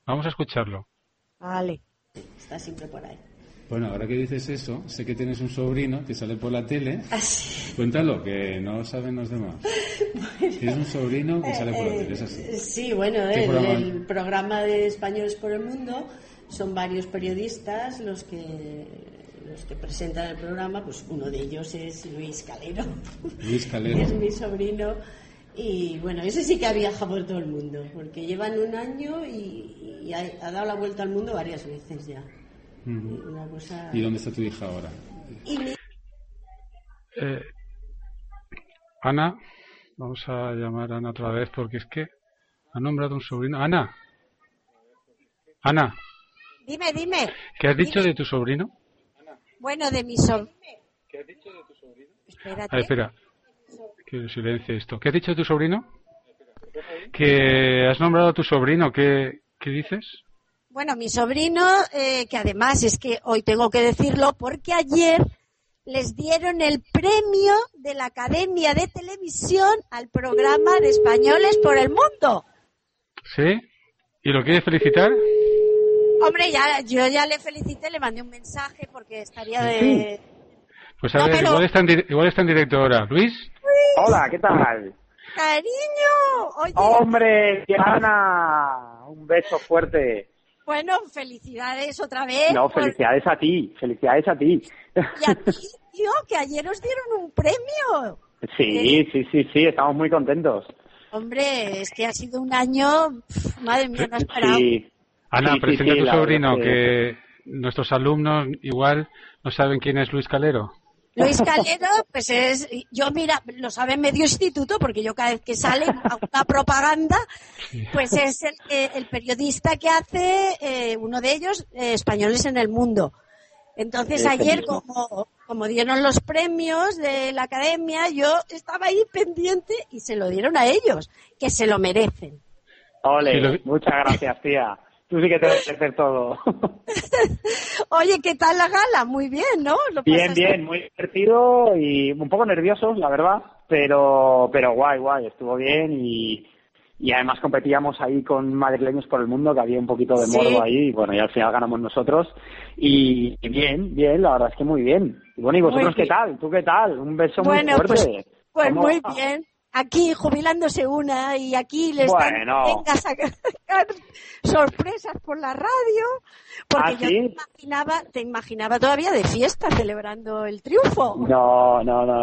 Vamos a escucharlo. Vale. Está siempre por ahí. Bueno, ahora que dices eso, sé que tienes un sobrino que sale por la tele. Así. Cuéntalo, que no saben los demás. Bueno, tienes un sobrino que sale por la tele, es así. Sí, bueno, el programa de Españoles por el Mundo son varios periodistas los que presentan el programa. Pues uno de ellos es Luis Calero. Luis Calero. Es mi sobrino. Y bueno, ese sí que ha viajado por todo el mundo, porque llevan un año y ha dado la vuelta al mundo varias veces ya. Una cosa... ¿Y dónde está tu hija ahora? Ana, vamos a llamar a Ana otra vez porque es que ha nombrado un sobrino. Ana. Dime. ¿Qué has dicho de tu sobrino? Bueno, de mi sobrino. ¿Qué has dicho de tu sobrino? Espérate. Espera. Que silencie esto. ¿Qué has dicho de tu sobrino? Que has nombrado a tu sobrino. ¿Qué dices? Bueno, mi sobrino, que además es que hoy tengo que decirlo porque ayer les dieron el premio de la Academia de Televisión al programa de Españoles por el Mundo. ¿Sí? ¿Y lo quieres felicitar? Hombre, yo ya le felicité, le mandé un mensaje porque estaría de... Pues a ver, igual está en directo ahora. ¿Luis? Hola, ¿qué tal? ¡Cariño! Oye. ¡Hombre, Diana! Un beso fuerte. Bueno, felicidades otra vez. No, felicidades a ti. Y a ti, tío, que ayer os dieron un premio. Sí, estamos muy contentos. Hombre, es que ha sido un año... madre mía, no he esperado. Sí. Ana, presenta a tu sobrino, que nuestros alumnos igual no saben quién es Luis Calero. Luis Calero, pues mira, lo sabe medio instituto, porque yo cada vez que sale a una propaganda, pues es el periodista que hace, uno de ellos, Españoles en el Mundo. Entonces ayer, como dieron los premios de la Academia, yo estaba ahí pendiente y se lo dieron a ellos, que se lo merecen. Ole, muchas gracias, tía. Tú sí que te debes hacer todo. Oye, ¿qué tal la gala? Muy bien, ¿no? Bien, muy divertido y un poco nerviosos, la verdad, pero guay, estuvo bien y además competíamos ahí con madrileños por el mundo, que había un poquito de morbo ahí, y bueno, y al final ganamos nosotros y bien, la verdad es que muy bien. Y bueno, ¿y vosotros qué tal? ¿Tú qué tal? Un beso muy fuerte. Pues muy bien. Aquí jubilándose una y aquí le están venga a sacar sorpresas por la radio, porque yo te imaginaba todavía de fiesta celebrando el triunfo. No.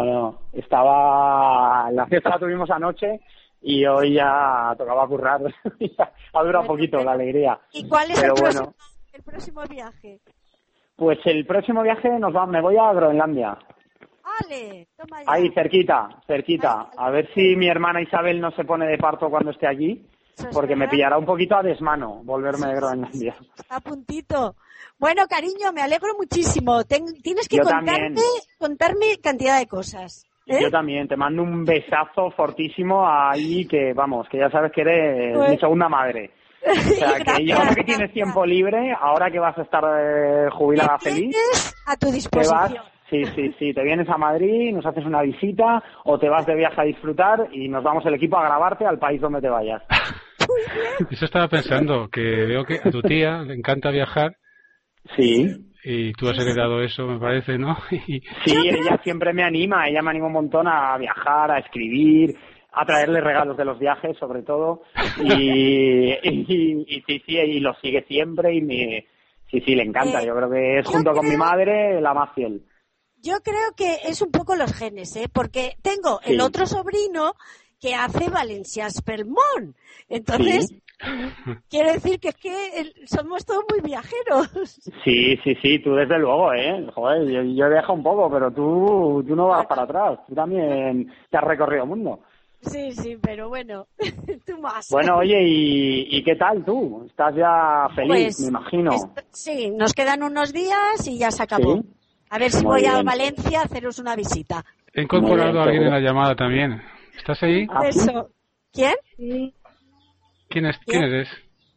La fiesta la tuvimos anoche y hoy ya tocaba currar. Ha durado poquito la alegría. ¿Y cuál es el próximo viaje? Pues el próximo viaje me voy a Groenlandia. Vale, toma ya. Ahí, cerquita. A ver si mi hermana Isabel no se pone de parto cuando esté allí, porque me pillará un poquito a desmano volverme de Groenlandia. Está a puntito. Bueno, cariño, me alegro muchísimo. Tienes que contarme cantidad de cosas. Yo también, te mando un besazo fortísimo ahí, que vamos, que ya sabes que eres mi segunda madre. O sea, que yo creo que tienes tiempo libre, ahora que vas a estar jubilada feliz. A tu disposición. Sí, te vienes a Madrid, nos haces una visita o te vas de viaje a disfrutar y nos vamos el equipo a grabarte al país donde te vayas. Eso estaba pensando, que veo que a tu tía le encanta viajar. Sí. Y tú has heredado eso, me parece, ¿no? Sí, ella siempre me anima un montón a viajar, a escribir, a traerle regalos de los viajes, sobre todo. Y lo sigue siempre y le encanta. Yo creo que es junto con mi madre la más fiel. Yo creo que es un poco los genes, porque tengo el otro sobrino que hace Valencias Pelmón. Entonces, quiero decir que es que somos todos muy viajeros. Sí, tú desde luego, Joder, yo he viajado un poco, pero tú no vas para atrás. Tú también te has recorrido el mundo. Sí, pero bueno, tú más. Bueno, oye, ¿y qué tal tú? Estás ya feliz, me imagino. Sí, nos quedan unos días y ya se acabó. ¿Sí? A ver si voy a Valencia a haceros una visita. He incorporado a alguien en la llamada también. ¿Estás ahí? Eso. ¿Quién? Sí. ¿Quién eres?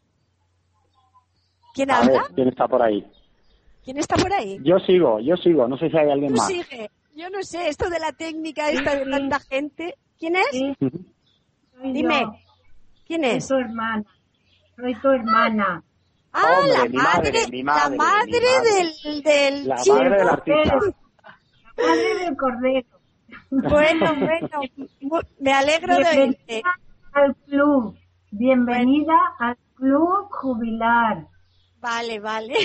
¿Quién habla? Ver, ¿quién está por ahí? ¿Quién está por ahí? Yo sigo. No sé si hay alguien más. Sigue. Yo no sé, esto de la técnica, esta de tanta gente. ¿Quién es? Sí. Dime. ¿Quién es? Soy tu hermana. Ah, Hombre, mi madre del La chico. madre del artista. Madre del cordero. Bueno, me alegro de oírte. Al club. Bienvenida al club jubilar. Vale.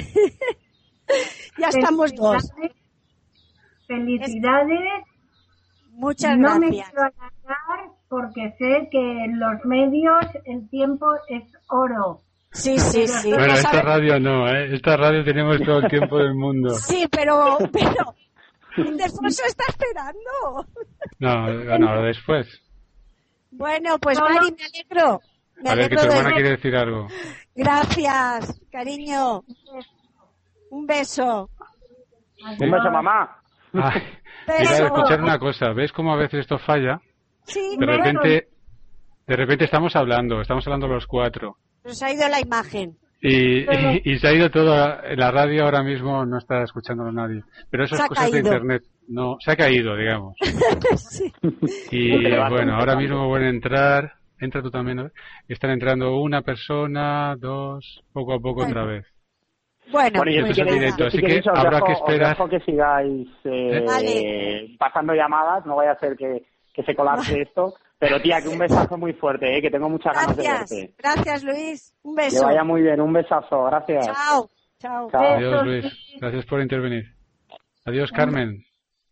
Ya estamos dos. Felicidades. Muchas No me gracias. quiero alargar porque sé que en los medios el tiempo es oro. Sí. Bueno, Lo esta sabes- radio no, ¿eh? Esta radio tenemos todo el tiempo del mundo. Sí, pero Ildefonso está esperando. No, después. Bueno, pues Mari, me alegro. Me A ver, que alegro tu hermana de... quiere decir algo. Gracias, cariño. Un beso. Un beso, mamá. Ay, Beso. mira, escuchar una cosa. ¿Ves cómo a veces esto falla? Sí, De repente estamos hablando los cuatro. nos ha ido la imagen. Y se ha ido todo. La radio ahora mismo no está escuchándolo nadie. Pero eso Se es ha cosas de caído. internet. No, se ha caído, digamos. Sí. Y Te levantas bueno, ahora tanto. mismo pueden entrar. Entra tú también, ¿no? Están entrando una persona, dos, poco a poco otra vez. Bueno, Yo pues si queréis, directo, yo así si queréis que os habrá dejo- que esperar. os dejo que sigáis Vale. pasando llamadas, no vaya a ser que se colapse esto. Pero tía, que un besazo muy fuerte, que tengo muchas ganas de verte. Gracias, Luis. Un Que beso. vaya muy bien, un besazo, gracias. Chao. Chao. Adiós, Luis. Gracias por intervenir. Adiós, Carmen.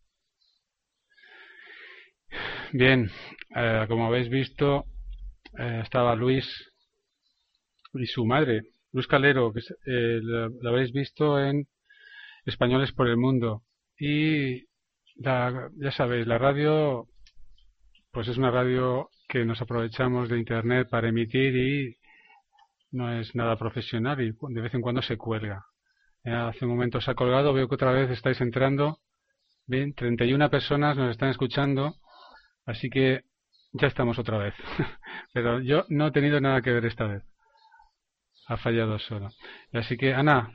Bien, como habéis visto, estaba Luis y su madre, Luz Calero, que la habéis visto en Españoles por el Mundo. Y ya sabéis, la radio, pues es una radio que nos aprovechamos de Internet para emitir y no es nada profesional y de vez en cuando se cuelga. Hace un momento se ha colgado, veo que otra vez estáis entrando. Bien, 31 personas nos están escuchando, así que ya estamos otra vez. Pero yo no he tenido nada que ver esta vez. Ha fallado solo. Así que, Ana.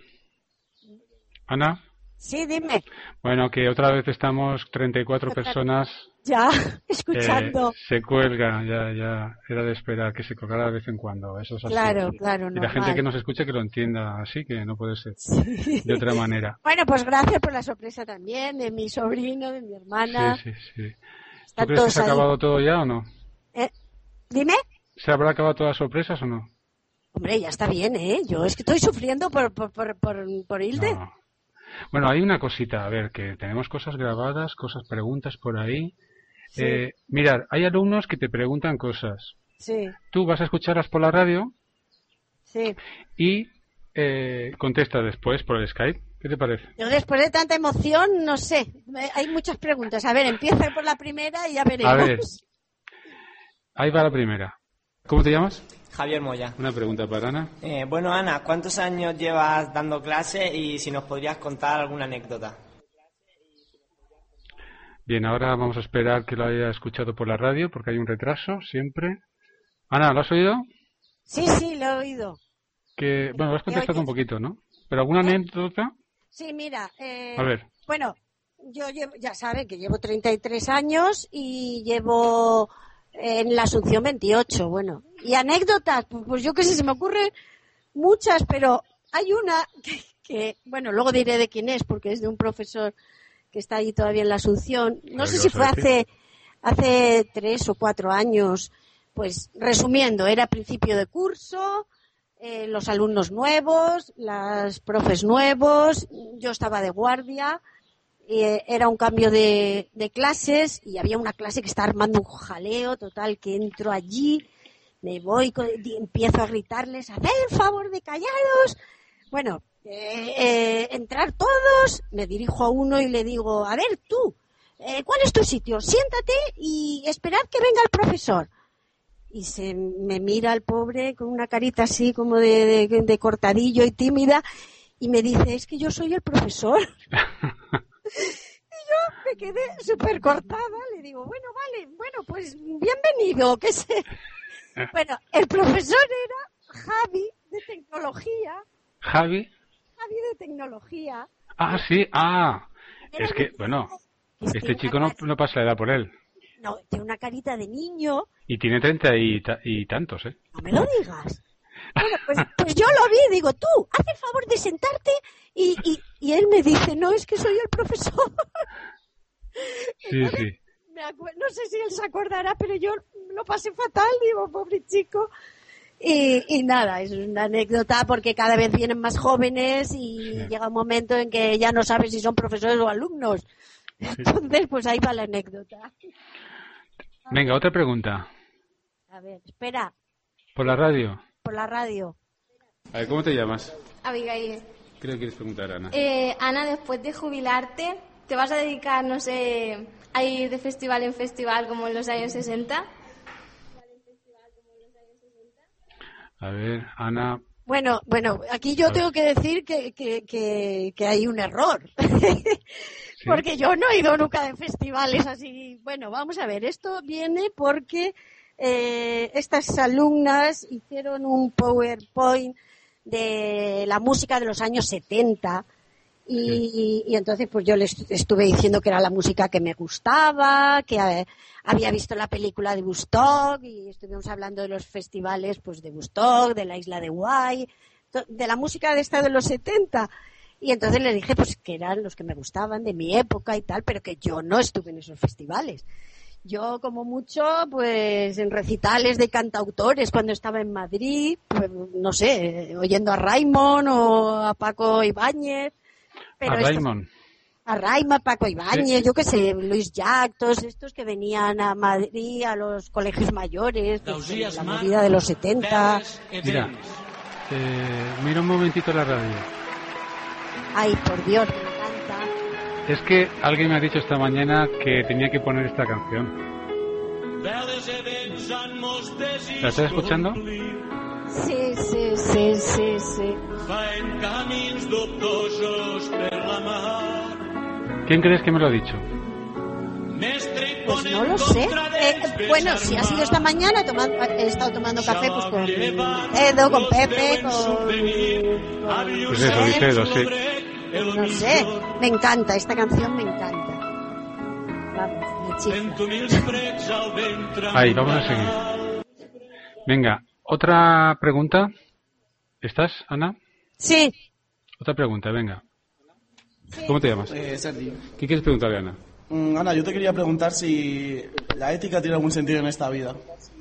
Sí, dime. Bueno, que otra vez estamos 34 personas. Ya, escuchando. Se cuelga, ya era de esperar que se colgara de vez en cuando. Eso es así. Claro, Y la normal. gente que nos escuche que lo entienda así, que no puede ser de otra manera. Bueno, pues gracias por la sorpresa también de mi sobrino, de mi hermana. Sí. Están ¿Tú crees que todos se ha ahí. acabado todo ya o no? Dime. ¿Se habrá acabado todas las sorpresas o no? Hombre, ya está bien, ¿eh? Yo es que estoy sufriendo por Hilde. No. Bueno, hay una cosita, a ver, que tenemos cosas grabadas, preguntas por ahí. Sí. Mirad, hay alumnos que te preguntan cosas. Sí, Tú vas a escucharlas por la radio sí. y contestas después por el Skype. ¿Qué te parece? Yo después de tanta emoción, no sé. Hay muchas preguntas. A ver, empieza por la primera y ya veremos. A ver, ahí va la primera. ¿Cómo te llamas? Javier Moya. Una pregunta para Ana. Bueno, Ana, ¿cuántos años llevas dando clase y si nos podrías contar alguna anécdota? Bien, ahora vamos a esperar que lo haya escuchado por la radio porque hay un retraso siempre. Ana, ¿lo has oído? Sí, lo he oído. Bueno, lo has contestado un poquito, ¿no? ¿Pero alguna anécdota? Sí, mira. A ver. Bueno, yo ya saben que llevo 33 años y llevo en la Asunción 28, bueno. Y anécdotas, pues yo qué sé, se me ocurren muchas, pero hay una que, bueno, luego diré de quién es, porque es de un profesor que está ahí todavía en la Asunción. No sé si fue hace 3 o 4 años. Pues resumiendo, era principio de curso, los alumnos nuevos, las profes nuevos, yo estaba de guardia, era un cambio de clases y había una clase que está armando un jaleo total, que entro allí, me voy, empiezo a gritarles, haced el favor de callaros. Bueno, entrar todos, me dirijo a uno y le digo, a ver tú, ¿cuál es tu sitio? Siéntate y esperad que venga el profesor. Y se me mira el pobre con una carita así como de cortadillo y tímida y me dice, es que yo soy el profesor. Y yo me quedé súper cortada, le digo, bueno, pues bienvenido, qué sé. Bueno, el profesor era Javi de tecnología. ¿Javi? Javi de tecnología. Ah, sí, es que, bueno, este chico no pasa la edad por él. No, tiene una carita de niño. Y tiene 30 y tantos, ¿eh? No me lo digas. Bueno, pues yo lo vi, digo, tú, haz el favor de sentarte y él me dice, no, es que soy el profesor. Sí, sí. No sé si él se acordará, pero yo lo pasé fatal, digo, pobre chico. Y nada, es una anécdota porque cada vez vienen más jóvenes y llega un momento en que ya no sabes si son profesores o alumnos. Entonces, pues ahí va la anécdota. Venga, otra pregunta. A ver, espera. ¿Por la radio? Por la radio. A ver, ¿cómo te llamas? Abigail. ¿Qué le quieres preguntar, Ana? Ana, después de jubilarte, ¿te vas a dedicar, no sé, a ir de festival en festival como en los años 60? A ver, Ana. Bueno, aquí yo tengo que decir que hay un error. ¿Sí? Porque yo no he ido nunca de festivales así. Bueno, vamos a ver, esto viene porque estas alumnas hicieron un PowerPoint de la música de los años 70 y entonces pues yo les estuve diciendo que era la música que me gustaba, que había visto la película de Woodstock y estuvimos hablando de los festivales pues de Woodstock, de la isla de Guay, de la música de esta de los 70. Y entonces les dije pues que eran los que me gustaban de mi época y tal, pero que yo no estuve en esos festivales. Yo, como mucho, pues en recitales de cantautores cuando estaba en Madrid, pues no sé, oyendo a Raimon o a Paco Ibáñez. Pero a Raimon. A Raimon, Paco Ibáñez, sí. Yo qué sé, Luis Llach, todos estos que venían a Madrid, a los colegios mayores, pues, la movida de los 70. Mira, mira un momentito la radio. Ay, por Dios, me encanta. Es que alguien me ha dicho esta mañana que tenía que poner esta canción. ¿La estás escuchando? Sí. ¿Quién crees que me lo ha dicho? Pues no lo sé. Bueno, si ha sido esta mañana, he estado tomando café pues con Edo, con Pepe, con... Pues eso, Vicedo, sí. No sé, me encanta, esta canción me encanta. Vamos, me chifla. Ahí, vamos a seguir. Venga, otra pregunta. ¿Estás, Ana? Sí. Otra pregunta, venga. ¿Cómo te llamas? Sergio. ¿Qué quieres preguntarle, Ana? Ana, yo te quería preguntar si la ética tiene algún sentido en esta vida.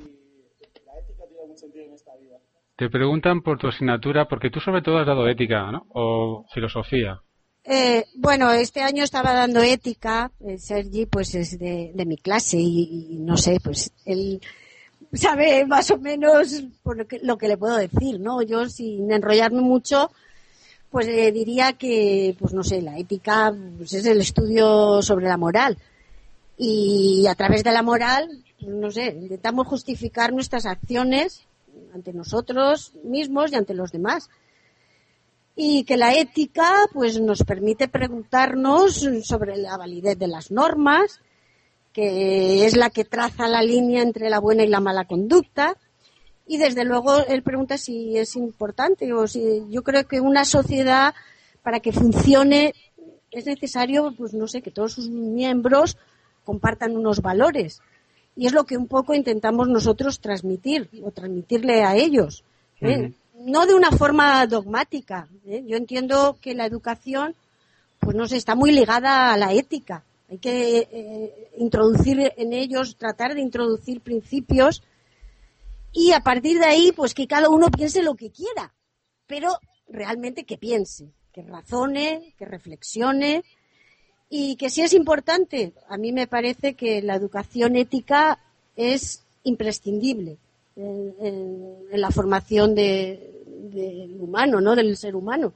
Te preguntan por tu asignatura, porque tú sobre todo has dado ética, ¿no? O filosofía. Bueno, este año estaba dando ética. Sergi, pues es de mi clase y no sé, pues él sabe más o menos por lo que le puedo decir, ¿no? Yo, sin enrollarme mucho, pues diría que, pues no sé, la ética pues es el estudio sobre la moral. Y a través de la moral, no sé, intentamos justificar nuestras acciones ante nosotros mismos y ante los demás. Y que la ética pues nos permite preguntarnos sobre la validez de las normas, que es la que traza la línea entre la buena y la mala conducta. Y desde luego él pregunta si es importante o si yo creo que una sociedad para que funcione es necesario, pues no sé, que todos sus miembros compartan unos valores. Y es lo que un poco intentamos nosotros transmitir o transmitirle a ellos. No de una forma dogmática. Yo entiendo que la educación, pues no sé, está muy ligada a la ética. Hay que introducir en ellos, tratar de introducir principios y a partir de ahí, pues que cada uno piense lo que quiera, pero realmente que piense, que razone, que reflexione y que si es importante, a mí me parece que la educación ética es imprescindible en la formación del humano, ¿no? Del ser humano.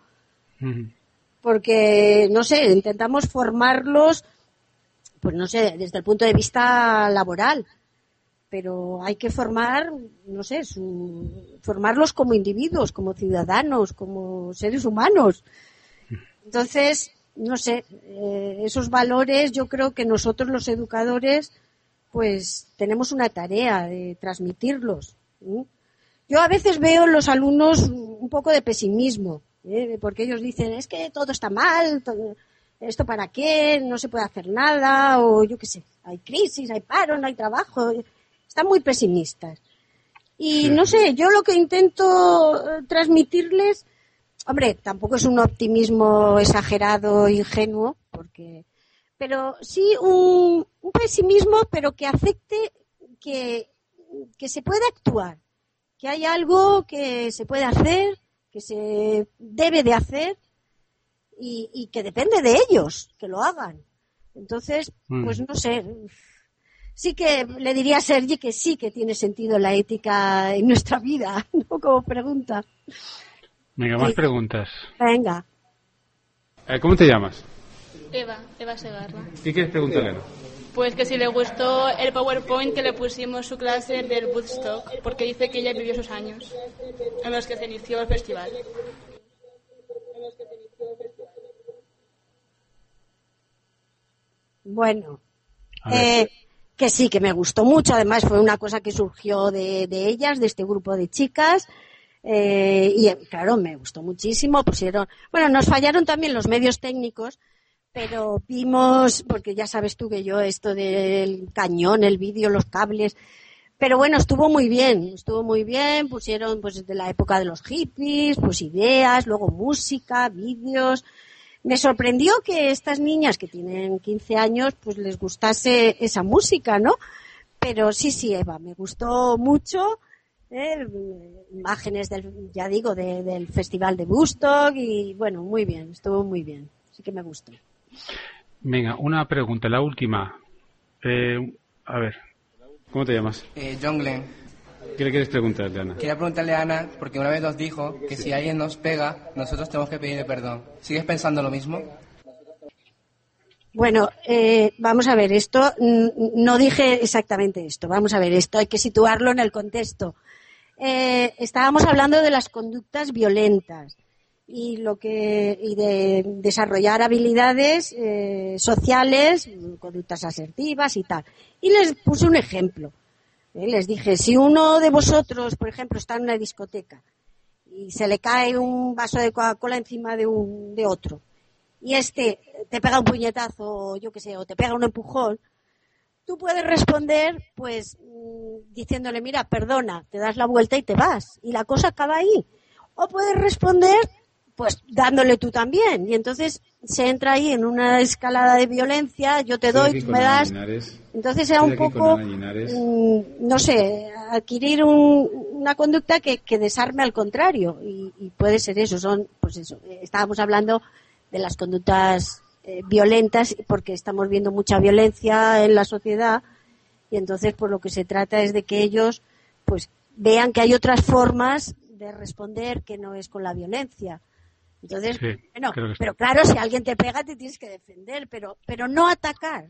Porque, no sé, intentamos formarlos, pues no sé, desde el punto de vista laboral, pero hay que formar, no sé, formarlos como individuos, como ciudadanos, como seres humanos. Entonces, no sé, esos valores yo creo que nosotros los educadores pues tenemos una tarea de transmitirlos. Yo a veces veo en los alumnos un poco de pesimismo, porque ellos dicen, es que todo está mal, ¿esto para qué? No se puede hacer nada, o yo qué sé, hay crisis, hay paro, no hay trabajo. Están muy pesimistas. Y no sé, yo lo que intento transmitirles, hombre, tampoco es un optimismo exagerado, ingenuo, pero sí un pesimismo, pero que acepte que se puede actuar, que hay algo que se puede hacer, que se debe de hacer y que depende de ellos que lo hagan. Entonces, pues no sé, sí que le diría a Sergi que sí que tiene sentido la ética en nuestra vida, ¿no? Como pregunta. Venga, más preguntas. Venga. ¿Cómo te llamas? Eva Segarra. ¿Qué quieres preguntarle? Pues que si le gustó el PowerPoint que le pusimos su clase del Woodstock, porque dice que ella vivió esos años en los que se inició el festival. Bueno, que sí, que me gustó mucho. Además fue una cosa que surgió de ellas, de este grupo de chicas. Y claro, me gustó muchísimo. Nos fallaron también los medios técnicos, pero vimos, porque ya sabes tú que yo esto del cañón, el vídeo, los cables, pero bueno, estuvo muy bien, pusieron pues de la época de los hippies, pues ideas, luego música, vídeos. Me sorprendió que estas niñas que tienen 15 años pues les gustase esa música, ¿no? Pero sí, Eva, me gustó mucho. Imágenes del festival de Woodstock y bueno, muy bien, estuvo muy bien, sí que me gustó. Venga, una pregunta, la última. A ver, ¿cómo te llamas? John Glenn. ¿Qué le quieres preguntarle, Ana? Quería preguntarle a Ana, porque una vez nos dijo que si alguien nos pega, nosotros tenemos que pedirle perdón. ¿Sigues pensando lo mismo? Bueno, vamos a ver, esto no dije exactamente esto. Vamos a ver, esto hay que situarlo en el contexto. Estábamos hablando de las conductas violentas y de desarrollar habilidades sociales, conductas asertivas y tal. Y les puse un ejemplo. Les dije, si uno de vosotros, por ejemplo, está en una discoteca y se le cae un vaso de Coca-Cola encima de otro y te pega un puñetazo, yo qué sé, o te pega un empujón, tú puedes responder pues diciéndole, mira, perdona, te das la vuelta y te vas y la cosa acaba ahí. O puedes responder pues dándole tú también y entonces se entra ahí en una escalada de violencia, yo te doy, tú me das. Entonces era un poco, no sé, adquirir una conducta que desarme al contrario y puede ser eso, estábamos hablando de las conductas violentas porque estamos viendo mucha violencia en la sociedad y entonces por lo que se trata es de que ellos pues vean que hay otras formas de responder que no es con la violencia. Entonces, sí, pero claro, si alguien te pega te tienes que defender, pero no atacar,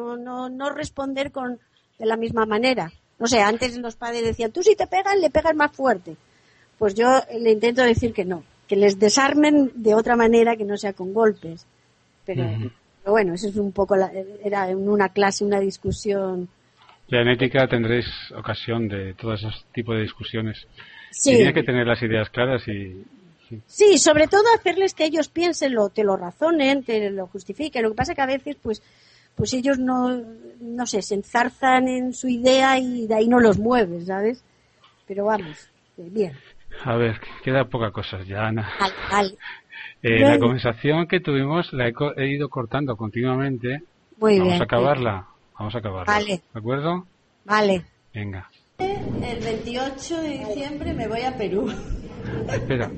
no responder de la misma manera. No sé, antes los padres decían, tú si te pegan, le pegas más fuerte. Pues yo le intento decir que no, que les desarmen de otra manera que no sea con golpes. Pero bueno, eso es un poco, era en una clase, una discusión. Ya en ética tendréis ocasión de todos esos tipos de discusiones. Sí. Tienes que tener las ideas claras y... Sí, sobre todo hacerles que ellos piensen, te lo razonen, te lo justifiquen. Lo que pasa que a veces, pues ellos no sé, se enzarzan en su idea y de ahí no los mueves, ¿sabes? Pero vamos, bien. A ver, queda poca cosa ya, Ana. Vale. La conversación que tuvimos la he ido cortando continuamente. Muy Vamos bien. a acabarla. Vale. ¿De acuerdo? Vale. Venga. El 28 de diciembre me voy a Perú. Espera.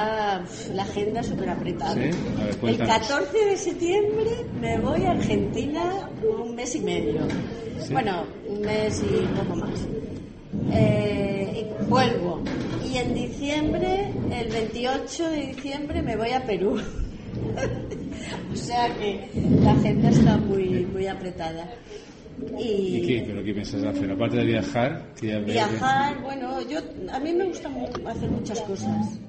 La agenda súper apretada. ¿Sí? A ver, el 14 de septiembre me voy a Argentina un mes y medio. ¿Sí? Bueno, un mes y poco más. Vuelvo. Y en diciembre, el 28 de diciembre, me voy a Perú. O sea que la agenda está muy, muy apretada. ¿Y qué? ¿Pero qué piensas hacer? Aparte de viajar. Viajar, bueno, a mí me gusta hacer muchas cosas.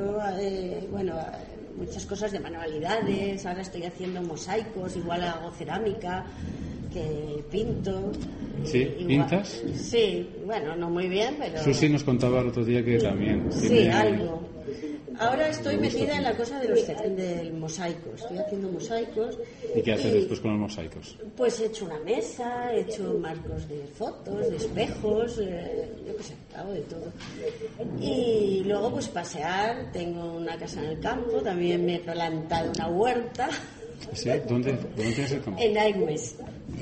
Muchas cosas de manualidades. Ahora estoy haciendo mosaicos, igual hago cerámica, que pinto. ¿Sí? ¿Pintas? Sí, bueno, no muy bien, pero... Susi nos contaba el otro día que también. Sí, algo. ahora estoy metida en la cosa del mosaico. Estoy haciendo mosaicos. ¿Y qué haces después con los mosaicos? Pues he hecho una mesa, he hecho marcos de fotos, de espejos, yo qué sé, hago de todo. Y luego pues pasear, tengo una casa en el campo, también me he plantado una huerta. ¿Sí? ¿Dónde tienes el campo? En Aigües.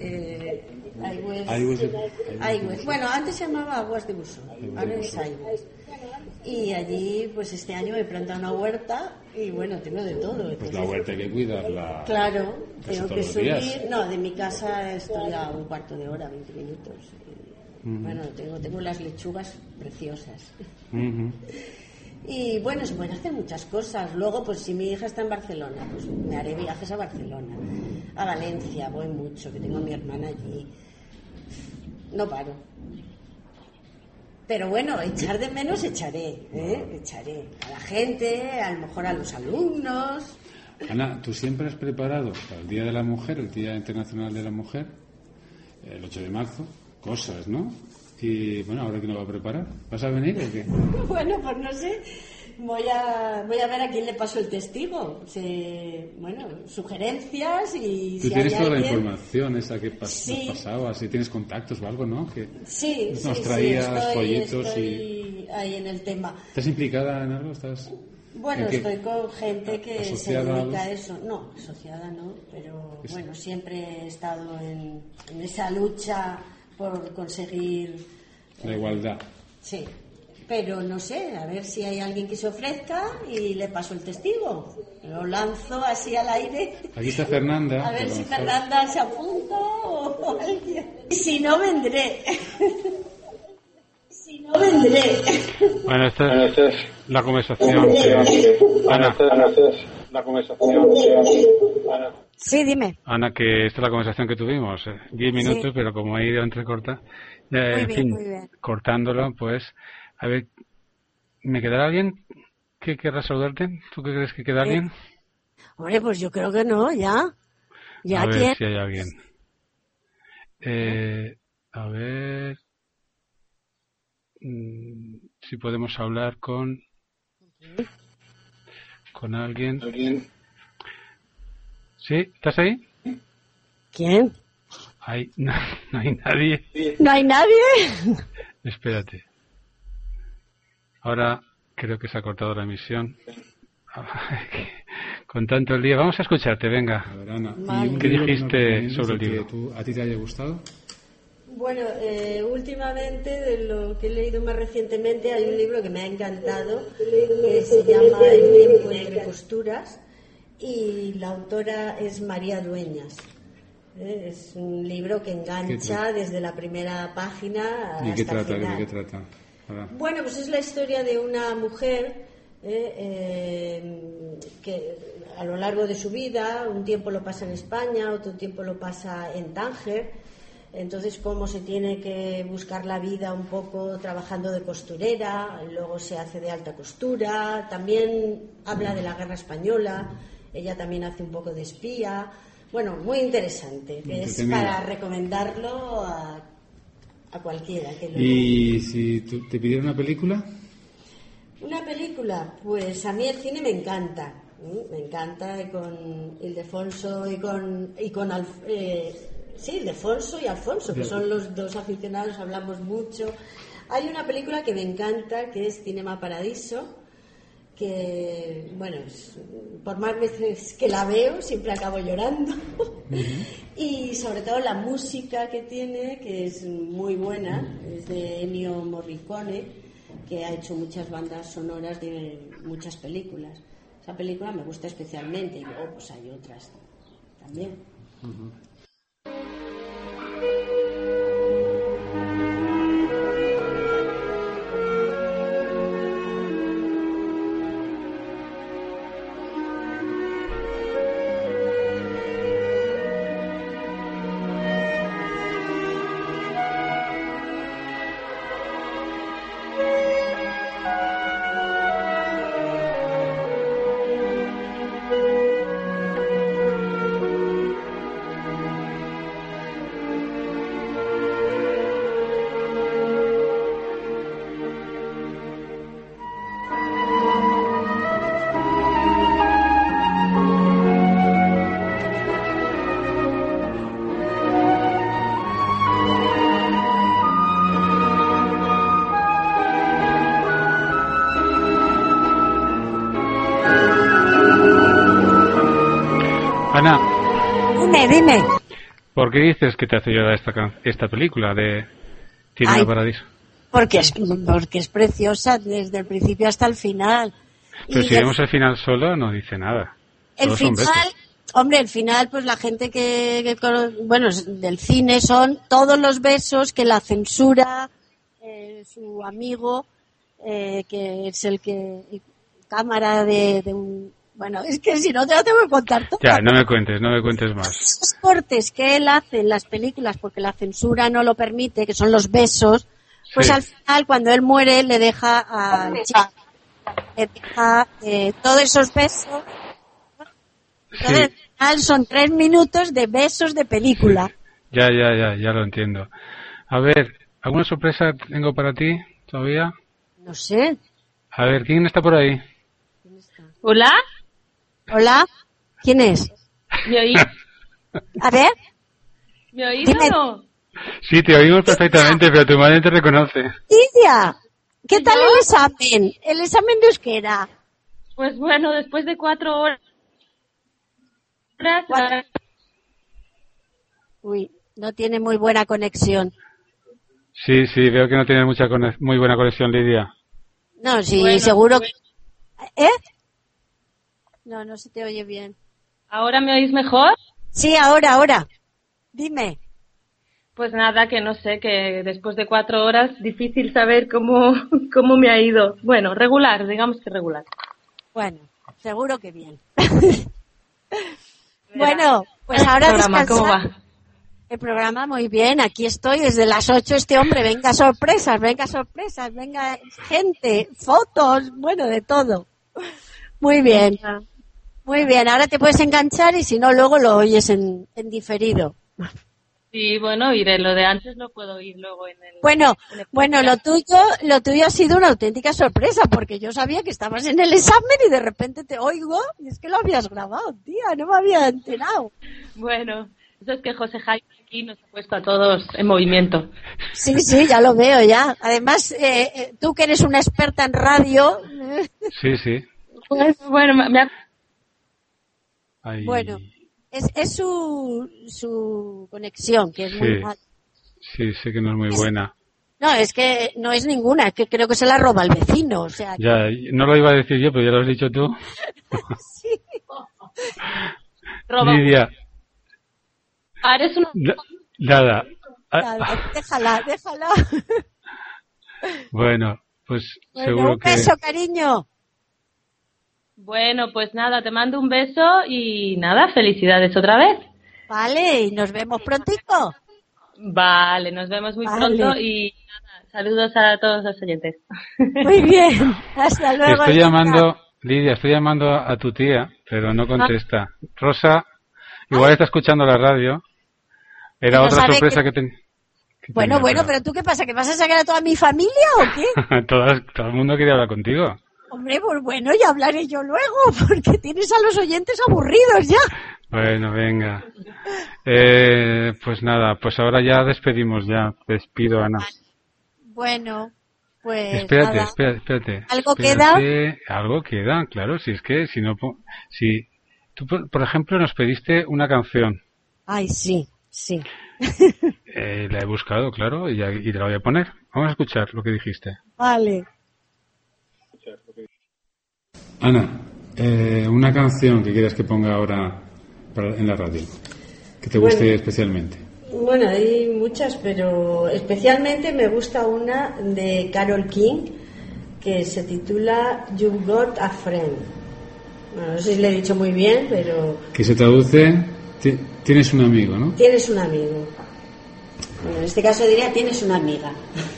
Aigües. Bueno, antes se llamaba Aguas de Busón, ahora es Aigües. Y allí, pues este año me he plantado una huerta y bueno, tengo de todo. Entonces, pues la huerta hay que cuidarla. Claro, tengo que subir. No, de mi casa estoy a un cuarto de hora, 20 minutos. Bueno, tengo las lechugas preciosas. Y bueno, se pueden hacer muchas cosas. Luego, pues si mi hija está en Barcelona, pues me haré viajes a Barcelona. A Valencia voy mucho, que tengo a mi hermana allí. No paro. Pero bueno, echar de menos echaré, echaré a la gente, a lo mejor a los alumnos. Ana, ¿tú siempre has preparado para el Día de la Mujer, el Día Internacional de la Mujer, el 8 de marzo, cosas, ¿no? Y bueno, ¿ahora quién lo va a preparar? ¿Vas a venir o qué? Bueno, pues no sé. Voy a ver a quién le paso el testigo. Bueno, sugerencias y tú si tienes hay toda alguien... la información esa que Sí. nos pasaba, si tienes contactos o algo, ¿no? Que Sí, nos traías folletos estoy ahí en el tema. ¿Estás implicada en algo? Bueno, estoy con gente que se ¿Asociada dedica a eso. No, asociada no, pero bueno, siempre he estado en esa lucha por conseguir... La igualdad. Sí. Pero no sé, a ver si hay alguien que se ofrezca y le paso el testigo. Lo lanzo así al aire. Aquí está Fernanda. A ver si Fernanda se apunta o alguien. Si no, vendré. Si no, vendré. Bueno, esta es la conversación. Ana. La conversación. Ana. Sí, dime. Ana, que esta es la conversación que tuvimos. 10 minutos, sí. Pero como ha ido entrecorta, en fin, cortándolo, pues... A ver, ¿me quedará bien? ¿Qué querrás saludarte? ¿Tú qué crees que queda bien? Hombre, pues yo creo que no, ya. A ver si hay alguien. A ver... si podemos hablar con alguien. ¿Sí? ¿Estás ahí? ¿Quién? No hay nadie. ¿No hay nadie? Espérate. Ahora creo que se ha cortado la emisión. Con tanto lío. Vamos a escucharte, venga. A ver, Ana, ¿qué dijiste sobre el libro? ¿A ti te haya gustado? Bueno, últimamente, de lo que he leído más recientemente, hay un libro que me ha encantado, que se llama El tiempo entre costuras, y la autora es María Dueñas. Es un libro que engancha desde la primera página hasta el final. ¿De qué trata? Bueno, pues es la historia de una mujer que a lo largo de su vida, un tiempo lo pasa en España, otro tiempo lo pasa en Tánger. Entonces, cómo se tiene que buscar la vida un poco trabajando de costurera, luego se hace de alta costura, también habla de la guerra española, ella también hace un poco de espía. Bueno, muy interesante, que es para recomendarlo a cualquiera. ¿Y si te pidieran una película? Una película, pues a mí el cine me encanta. Me encanta, y con Ildefonso Ildefonso y Alfonso, que son los dos aficionados, hablamos mucho. Hay una película que me encanta, que es Cinema Paradiso, que, bueno, por más veces que la veo, siempre acabo llorando. Y sobre todo la música que tiene, que es muy buena, es de Ennio Morricone, que ha hecho muchas bandas sonoras de muchas películas. Esa película me gusta especialmente, y luego pues hay otras también. Ana. Dime. ¿Por qué dices que te hace llorar esta película de Cinema Paradiso? Porque es preciosa desde el principio hasta el final. Pero si vemos el final solo, no dice nada. El final, hombre, el final, pues la gente bueno, del cine son todos los besos que la censura su amigo, que es el cámara de un... Bueno, es que si no te lo tengo que contar todo. Ya, no me cuentes más. Esos cortes que él hace en las películas porque la censura no lo permite, que son los besos, pues al final cuando él muere le deja al chico, le deja todos esos besos. Entonces al final son 3 minutos de besos de película. Ya lo entiendo. A ver, ¿alguna sorpresa tengo para ti todavía? No sé. A ver, ¿quién está por ahí? ¿Hola? ¿Hola? ¿Quién es? ¿Me oís? A ver. ¿Me oís o no? Sí, te oímos perfectamente, pero tu madre te reconoce. Lidia, ¿qué tal el examen? ¿El examen de euskera? Pues bueno, después de 4 horas... Uy, no tiene muy buena conexión. Sí, veo que no tiene muy buena conexión, Lidia. No, sí, bueno, seguro que... No se te oye bien. ¿Ahora me oís mejor? Sí, ahora. Dime. Pues nada, que no sé, que después de 4 horas difícil saber cómo me ha ido. Bueno, regular, digamos que regular. Bueno, seguro que bien. Bueno, pues ahora descansar. ¿Cómo va? El programa muy bien, aquí estoy desde las 8 este hombre, venga sorpresas, venga gente, fotos, bueno, de todo. Muy bien, ahora te puedes enganchar y si no luego lo oyes en diferido. Sí, bueno, iré, lo de antes lo puedo oír luego en el... Bueno, lo tuyo ha sido una auténtica sorpresa porque yo sabía que estabas en el examen y de repente te oigo y es que lo habías grabado, tía, no me había enterado. Bueno... Eso es que José Jaime aquí nos ha puesto a todos en movimiento. Sí, ya lo veo ya. Además, tú que eres una experta en radio. Sí. Pues bueno, Bueno, es su conexión, que es muy mala. Sí, sé que no es muy buena. No, es que no es ninguna, es que creo que se la roba el vecino, o sea. Ya, no lo iba a decir yo, pero ya lo has dicho tú. Sí. Lidia. Eres una... Nada. Déjala. Bueno, pues seguro que... Un beso, cariño. Bueno, pues nada, te mando un beso y nada, felicidades otra vez. Vale, y nos vemos prontito. Vale, nos vemos muy pronto y nada, saludos a todos los oyentes. Muy bien, hasta luego. Lidia, estoy llamando a tu tía, pero no contesta. Rosa... Igual está escuchando la radio. Era otra sorpresa que tenía. Bueno, pero ¿tú qué pasa? ¿Que vas a sacar a toda mi familia o qué? Todo el mundo quería hablar contigo. Hombre, pues bueno, ya hablaré yo luego, porque tienes a los oyentes aburridos ya. Bueno, venga. Pues nada, pues ahora ya despedimos ya. Despido, Ana. Bueno, pues Espérate. ¿Algo queda? Algo queda, claro. Si es que, si tú, por ejemplo, nos pediste una canción. Ay, sí. La he buscado, claro, y te la voy a poner. Vamos a escuchar lo que dijiste. Vale. Ana, una canción que quieras que ponga ahora en la radio, que te guste especialmente. Bueno, hay muchas, pero especialmente me gusta una de Carole King que se titula You've Got a Friend. Bueno, no sé si le he dicho muy bien, pero... Que se traduce, tienes un amigo, ¿no? Tienes un amigo. Bueno, en este caso diría tienes una amiga.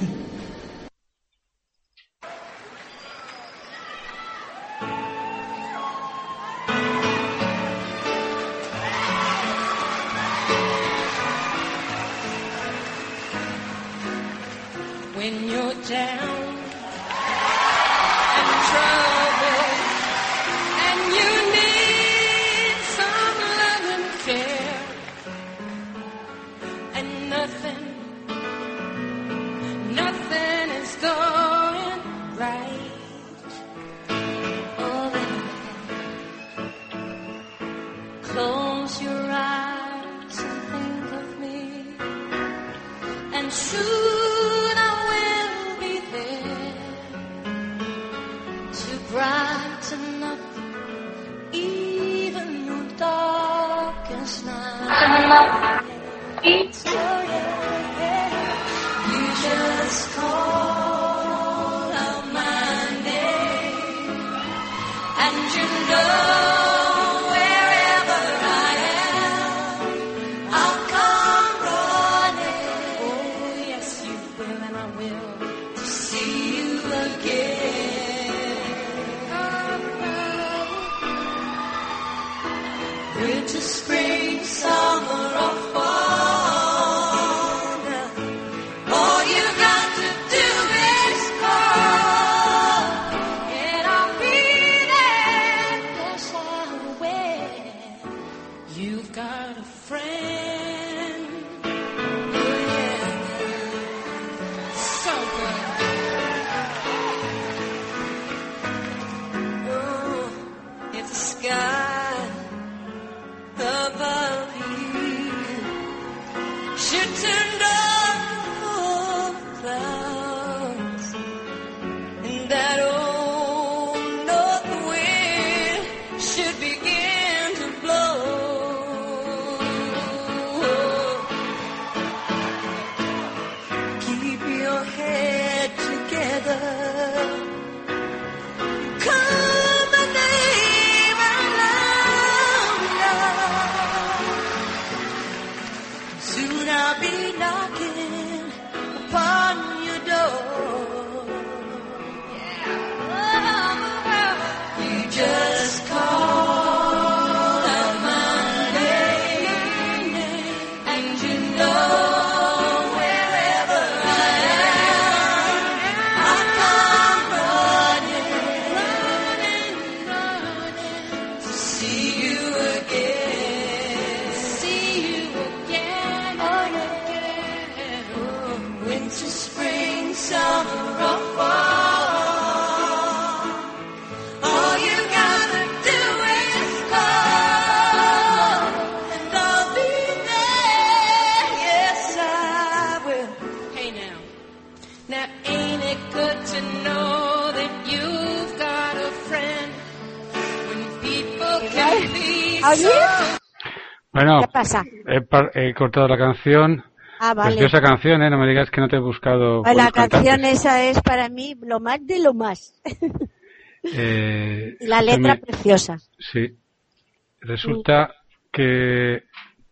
When you're down and trouble and you need some love and care and nothing close your eyes and think of me, and soon I will be there to brighten up even the darkest night. So yeah, you just call out my name, and you know wherever I am, I'll come running. Oh yes, you will, and I will, to see you again. Winter, spring, summer, or fall. Bueno, ¿qué pasa? He cortado la canción. Ah, vale. Preciosa canción, no me digas que no te he buscado. La canción esa es para mí lo más de lo más. Y la letra preciosa. Sí. Resulta que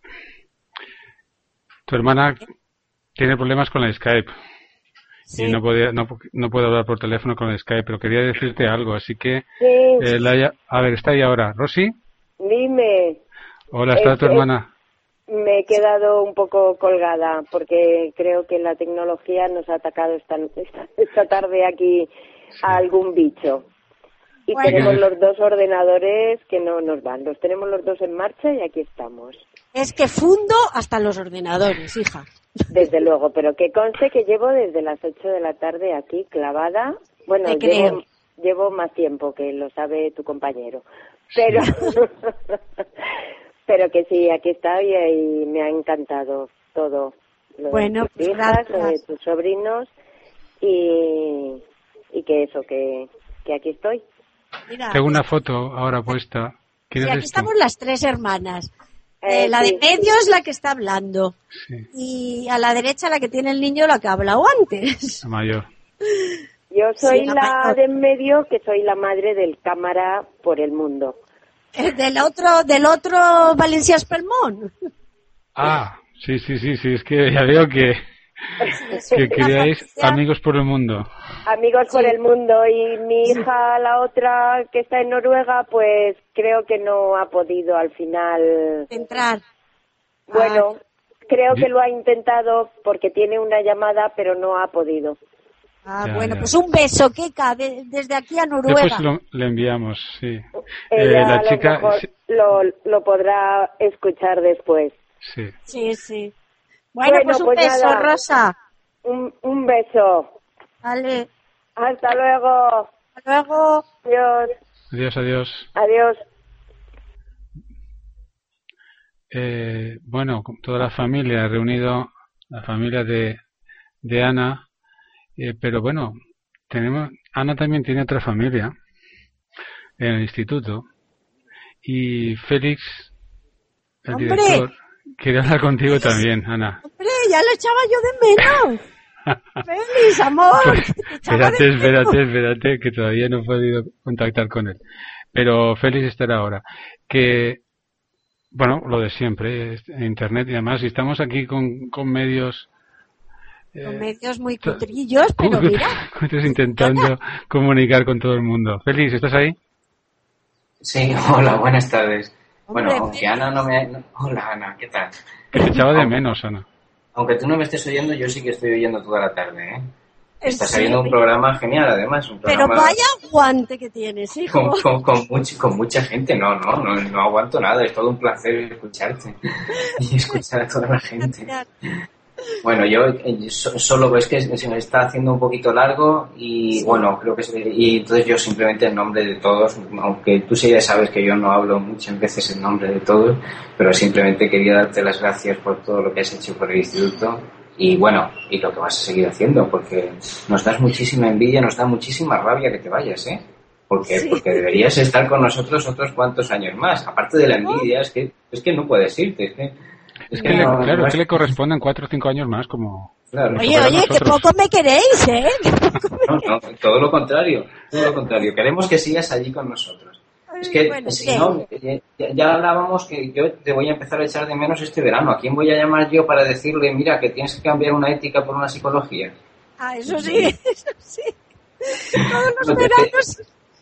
tu hermana tiene problemas con el Skype. Sí. Y no puedo hablar por teléfono con el Skype, pero quería decirte algo, así que... Sí. A ver, está ahí ahora. ¿Rosy? Dime. Hola, ¿está tu hermana? Me he quedado un poco colgada porque creo que la tecnología nos ha atacado esta tarde aquí a algún bicho. Y bueno, tenemos los dos ordenadores que no nos van. Los tenemos los dos en marcha y aquí estamos. Es que fundo hasta los ordenadores, hija. Desde luego, pero que conste que llevo desde las 8 de la tarde aquí clavada. Bueno, llevo más tiempo, que lo sabe tu compañero. Pero... Sí. Pero que sí, aquí está y me ha encantado todo. Lo bueno, de tus hijas, lo de tus sobrinos y que eso, que aquí estoy. Mira, tengo una foto ahora puesta. Sí, aquí estamos las tres hermanas. La de medio es la que está hablando. Sí. Y a la derecha la que tiene el niño, la que ha hablado antes. La mayor. Yo soy la de en medio, que soy la madre del cámara por el mundo. Del otro Valencia Espelmón. Ah, sí, es que ya veo que queríais amigos por el mundo. Amigos por el mundo, y mi hija, la otra que está en Noruega, pues creo que no ha podido al final entrar. Bueno, creo que lo ha intentado porque tiene una llamada, pero no ha podido. Bueno, pues un beso, Keka, desde aquí a Noruega. Después le enviamos, sí. Ella la chica lo podrá escuchar después. Sí. Sí. Bueno, pues un beso, nada. Rosa. Un beso. Vale. Hasta luego. Hasta luego. Adiós. Adiós. Adiós. bueno, con toda la familia, reunido la familia de Ana, pero bueno, Ana también tiene otra familia en el instituto, y Félix, el director, quería hablar contigo también, Ana. ¡Hombre, ya lo echaba yo de menos! ¡Félix, amor! Pues, espérate, que todavía no he podido contactar con él. Pero Félix estará ahora. Que, bueno, lo de siempre, Internet y además, y estamos aquí con medios... Con medios muy cutrillos, pero mira... intentando comunicar con todo el mundo. Félix, ¿estás ahí? Sí, hola, buenas tardes. Bueno, aunque Ana no me... Hola, Ana, ¿qué tal? Que te echaba de menos, Ana. Aunque tú no me estés oyendo, yo sí que estoy oyendo toda la tarde, ¿eh? Está saliendo un programa genial, además. Un programa... Pero vaya aguante que tienes, hijo. Con mucha gente, no aguanto nada. Es todo un placer escucharte y escuchar a toda la gente. Bueno, yo solo ves que se me está haciendo un poquito largo y bueno, creo que y entonces yo simplemente en nombre de todos, aunque tú sí ya sabes que yo no hablo muchas veces en nombre de todos, pero simplemente quería darte las gracias por todo lo que has hecho por el instituto y bueno, y lo que vas a seguir haciendo, porque nos das muchísima envidia, nos da muchísima rabia que te vayas, ¿eh? Porque deberías estar con nosotros otros cuantos años más. Aparte de la envidia, es que no puedes irte, es que le corresponden 4 o 5 años más como... Claro, oye, que poco me queréis, ¿eh? No, todo lo contrario. Queremos que sigas allí con nosotros. Es que, bueno, si no, ya hablábamos que yo te voy a empezar a echar de menos este verano. ¿A quién voy a llamar yo para decirle, mira, que tienes que cambiar una ética por una psicología? Ah, eso sí. Todos los veranos...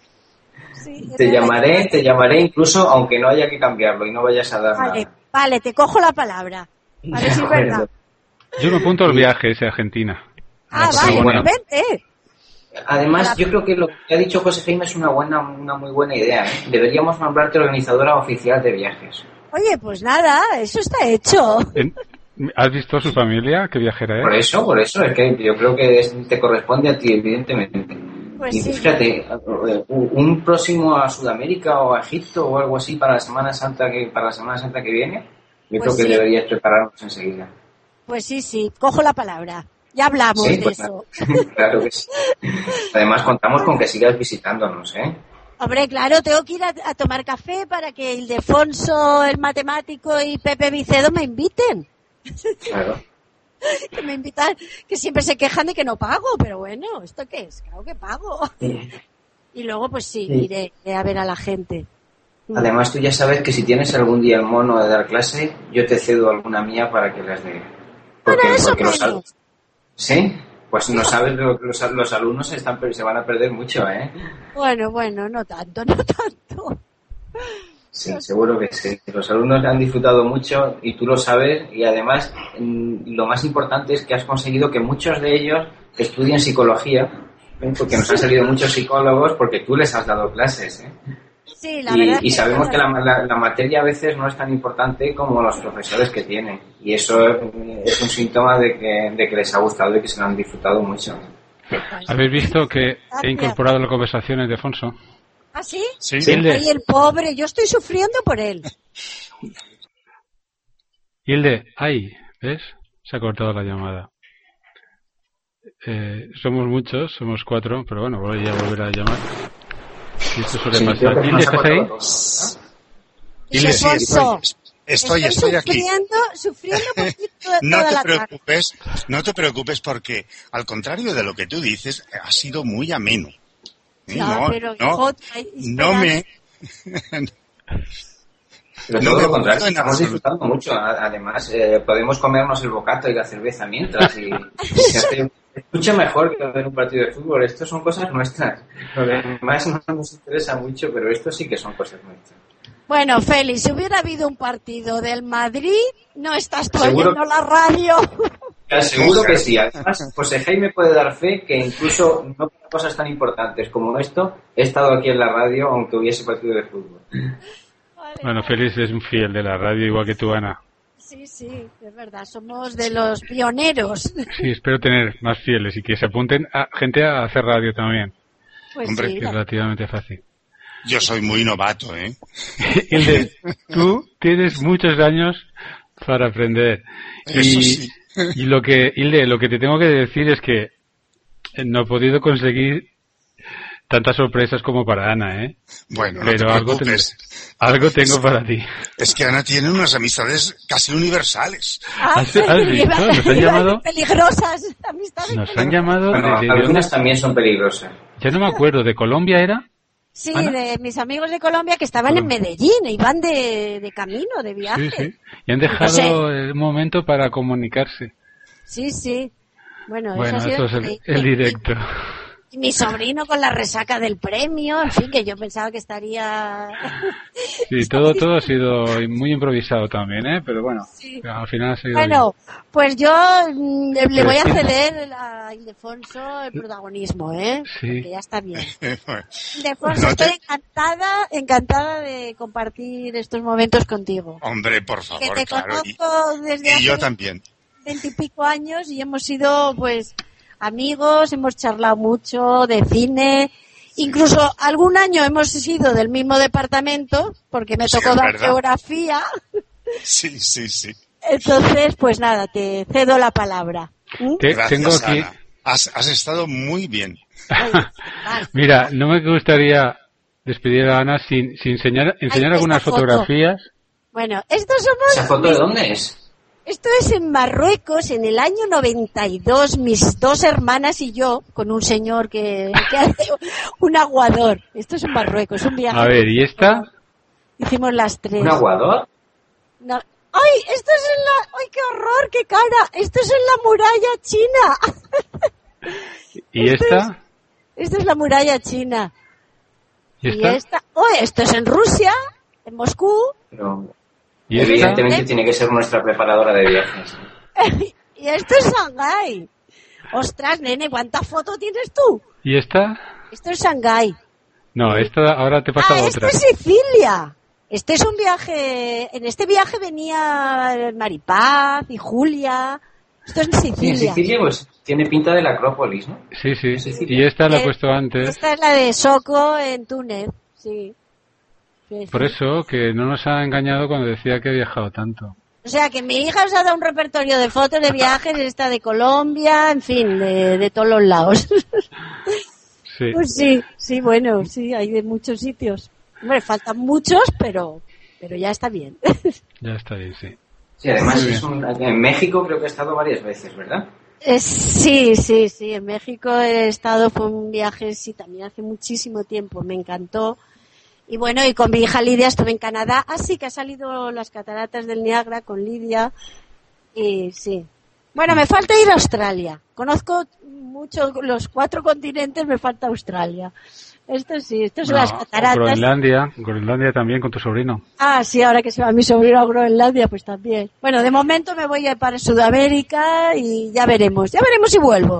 Te llamaré incluso aunque no haya que cambiarlo y no vayas a dar nada. Vale, te cojo la palabra. Vale, sí, es verdad. Yo me apunto al viaje ese a Argentina. Vale, bueno. Vente. Además, yo creo que lo que ha dicho José Jaime es una muy buena idea, ¿eh? Deberíamos nombrarte organizadora oficial de viajes. Oye, pues nada, eso está hecho. ¿Has visto a su familia? ¿Qué viajera es? Por eso, es que yo creo que te corresponde a ti, evidentemente. Pues y sí. Fíjate, un próximo a Sudamérica o a Egipto o algo así para la Semana Santa que viene, yo creo que deberías prepararnos enseguida. Pues sí, cojo la palabra. Ya hablamos de eso. Claro que sí. Además contamos con que sigas visitándonos, ¿eh? Hombre, claro, tengo que ir a tomar café para que Ildefonso, el matemático, y Pepe Vicedo me inviten. Claro. Que me invitan, que siempre se quejan de que no pago, pero bueno, ¿esto qué es? Claro que pago. Sí. Y luego, pues iré a ver a la gente. Además, tú ya sabes que si tienes algún día el mono de dar clase, yo te cedo alguna mía para que las dé. Porque ¿Sí? Pues no sabes, los alumnos se van a perder mucho, ¿eh? Bueno, no tanto. Sí, seguro que sí. Los alumnos han disfrutado mucho y tú lo sabes, y además lo más importante es que has conseguido que muchos de ellos estudien psicología, porque nos han salido muchos psicólogos porque tú les has dado clases, ¿eh? Sí, la verdad. Y sabemos que la materia a veces no es tan importante como los profesores que tienen, y eso es un síntoma de que les ha gustado y que se lo han disfrutado mucho. ¿Habéis visto que he incorporado las conversaciones de Afonso? ¿Ah, sí? Sí. Ay, el pobre, yo estoy sufriendo por él. Hilde, ¿ves? Se ha cortado la llamada. Somos muchos, somos 4, pero bueno, voy a volver a llamar. Y esto suele pasar. Hilde, ¿estás ahí? Hilde, sí, estoy aquí. Sufriendo poquito No te preocupes porque, al contrario de lo que tú dices, ha sido muy ameno. Pero todo lo contrario, estamos disfrutando mucho. Además, podemos comernos el bocata y la cerveza mientras y se escucha mejor que ver un partido de fútbol. Esto son cosas nuestras. Lo demás no nos interesa mucho, pero esto sí que son cosas nuestras. Bueno, Félix, si hubiera habido un partido del Madrid, no estás tú oyendo la radio. Seguro que sí. Además, José Jaime puede dar fe que incluso no para cosas tan importantes como esto, he estado aquí en la radio aunque hubiese partido de fútbol. Bueno, Félix es un fiel de la radio, igual que tú, Ana. Sí, es verdad, somos de los pioneros. Sí, espero tener más fieles y que se apunten a gente a hacer radio también. Pues hombre, sí, que es relativamente fácil. Yo soy muy novato, ¿eh? Hilde, tú tienes muchos años para aprender. Eso sí. Y lo que, Hilde, lo que te tengo que decir es que no he podido conseguir tantas sorpresas como para Ana, ¿eh? Bueno, pero no te preocupes. algo tengo para ti. Es que Ana tiene unas amistades casi universales. ¿Has visto? Nos han llamado... Peligrosas amistades. Nos han llamado... Bueno, algunas también son peligrosas. Ya no me acuerdo, ¿de Colombia era? Sí, ¿Ana? de mis amigos de Colombia que estaban en Medellín, iban de camino, de viaje. Sí. Y han dejado el momento para comunicarse. Sí. Bueno, Bueno, eso ha esto sido es el directo. Y mi sobrino con la resaca del premio, en fin, que yo pensaba que estaría... Sí, todo ha sido muy improvisado también, ¿eh? Pero bueno, sí. Al final ha sido Bueno, bien. pues yo le voy a ceder a Ildefonso el protagonismo, ¿eh? Sí. Porque ya está bien. Ildefonso, estoy encantada de compartir estos momentos contigo. Hombre, por favor, que te claro. conozco desde hace yo también. 20 y pico años y hemos sido, pues, amigos, hemos charlado mucho de cine, incluso algún año hemos sido del mismo departamento, porque me tocó dar geografía. Sí. Entonces, pues nada, te cedo la palabra. Gracias, tengo aquí... Ana. Has estado muy bien. Mira, no me gustaría despedir a Ana sin enseñar algunas fotografías. Bueno, estos somos... ¿Esa foto de dónde es? Esto es en Marruecos, en el año 92, mis dos hermanas y yo, con un señor que hace un aguador. Esto es en Marruecos, un viaje. A ver, ¿y esta? Hicimos las tres. ¿Un aguador? No. ¡Ay! Esto es en la... ¡Ay, qué horror, qué cara! Esto es en la muralla china. ¿Y esta? Esto es la muralla china. ¿Y esta? ¡Oh, esto es en Rusia, en Moscú! Pero... ¿Y evidentemente tiene que ser nuestra preparadora de viajes. Y esto es Shanghái. Ostras, nene, ¿cuánta foto tienes tú? ¿Y esta? Esto es Shanghái. No, esta ahora te pasa otra. Esto es Sicilia. Este es un viaje... En este viaje venía Maripaz y Julia. Esto es en Sicilia. Sí, en Sicilia pues tiene pinta de la Acrópolis, ¿no? Sí. Y esta la he puesto antes. Esta es la de Soco en Túnez, sí. Por eso, que no nos ha engañado cuando decía que ha viajado tanto. O sea, que mi hija os ha dado un repertorio de fotos de viajes, esta de Colombia, en fin, de todos los lados. Sí. Pues sí, bueno, sí, hay de muchos sitios. Hombre, faltan muchos, pero ya está bien. Ya está bien, sí. Sí, además en México creo que he estado varias veces, ¿verdad? Sí, en México he estado, fue un viaje, sí, también hace muchísimo tiempo, me encantó. Y bueno, y con mi hija Lidia estuve en Canadá. Sí que ha salido las cataratas del Niágara con Lidia. Y sí. Bueno, me falta ir a Australia. Conozco mucho los 4 continentes, me falta Australia. Esto son las cataratas. Groenlandia también con tu sobrino. Sí, ahora que se va mi sobrino a Groenlandia, pues también. Bueno, de momento me voy a ir para Sudamérica y ya veremos si vuelvo.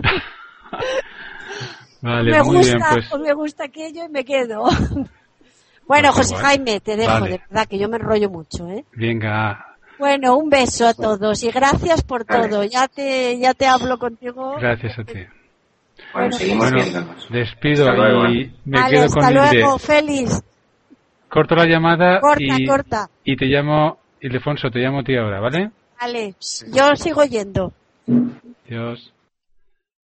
Vale, muy bien, pues. Me gusta aquello y me quedo. Bueno, José Jaime, te dejo, de verdad, que yo me enrollo mucho, ¿eh? Venga. Bueno, un beso a todos y gracias por todo. Ya te hablo contigo. Gracias a ti. Bueno, seguimos viéndonos. Despido y me vale, quedo con hasta luego, Félix. Corto la llamada corta. Y te llamo, Ildefonso, te llamo a ti ahora, ¿vale? Vale, yo sigo yendo. Adiós.